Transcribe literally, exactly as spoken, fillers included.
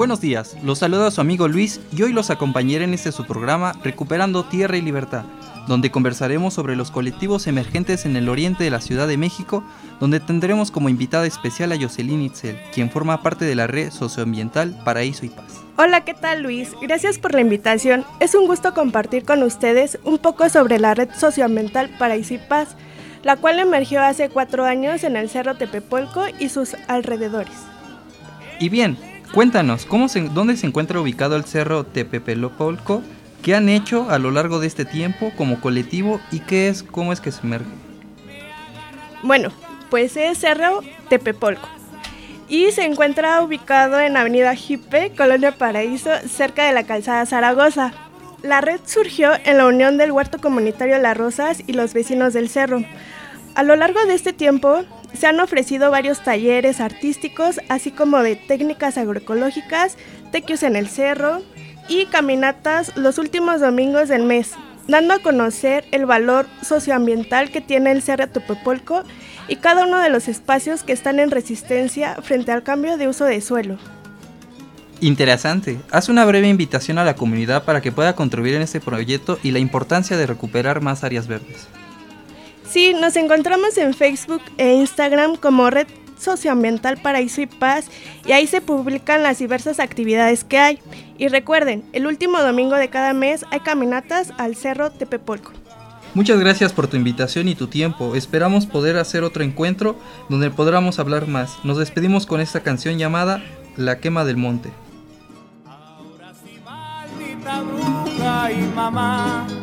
Buenos días, los saluda su amigo Luis y hoy los acompañaré en este su programa Recuperando Tierra y Libertad, donde conversaremos sobre los colectivos emergentes en el oriente de la Ciudad de México, donde tendremos como invitada especial a Jocelyn Itzel, quien forma parte de la red socioambiental Paraíso y Paz. Hola, ¿qué tal, Luis? Gracias por la invitación. Es un gusto compartir con ustedes un poco sobre la red socioambiental Paraíso y Paz, la cual emergió hace cuatro años en el Cerro Tepepolco y sus alrededores. Y bien, cuéntanos, ¿cómo se, ¿dónde se encuentra ubicado el Cerro Tepepolco? ¿Qué han hecho a lo largo de este tiempo como colectivo y qué es, cómo es que se emerge? Bueno, pues es Cerro Tepepolco y se encuentra ubicado en Avenida Jipe, Colonia Paraíso, cerca de la calzada Zaragoza. La red surgió en la unión del Huerto Comunitario Las Rosas y los vecinos del cerro. A lo largo de este tiempo se han ofrecido varios talleres artísticos, así como de técnicas agroecológicas, tequios en el cerro y caminatas los últimos domingos del mes, dando a conocer el valor socioambiental que tiene el Cerro Tepepolco y cada uno de los espacios que están en resistencia frente al cambio de uso de suelo. Interesante. Haz una breve invitación a la comunidad para que pueda contribuir en este proyecto y la importancia de recuperar más áreas verdes. Sí, nos encontramos en Facebook e Instagram como Red Socioambiental Paraíso y Paz y ahí se publican las diversas actividades que hay. Y recuerden, el último domingo de cada mes hay caminatas al Cerro Tepepolco. Muchas gracias por tu invitación y tu tiempo. Esperamos poder hacer otro encuentro donde podamos hablar más. Nos despedimos con esta canción llamada La Quema del Monte. Ahora sí, maldita bruja y mamá.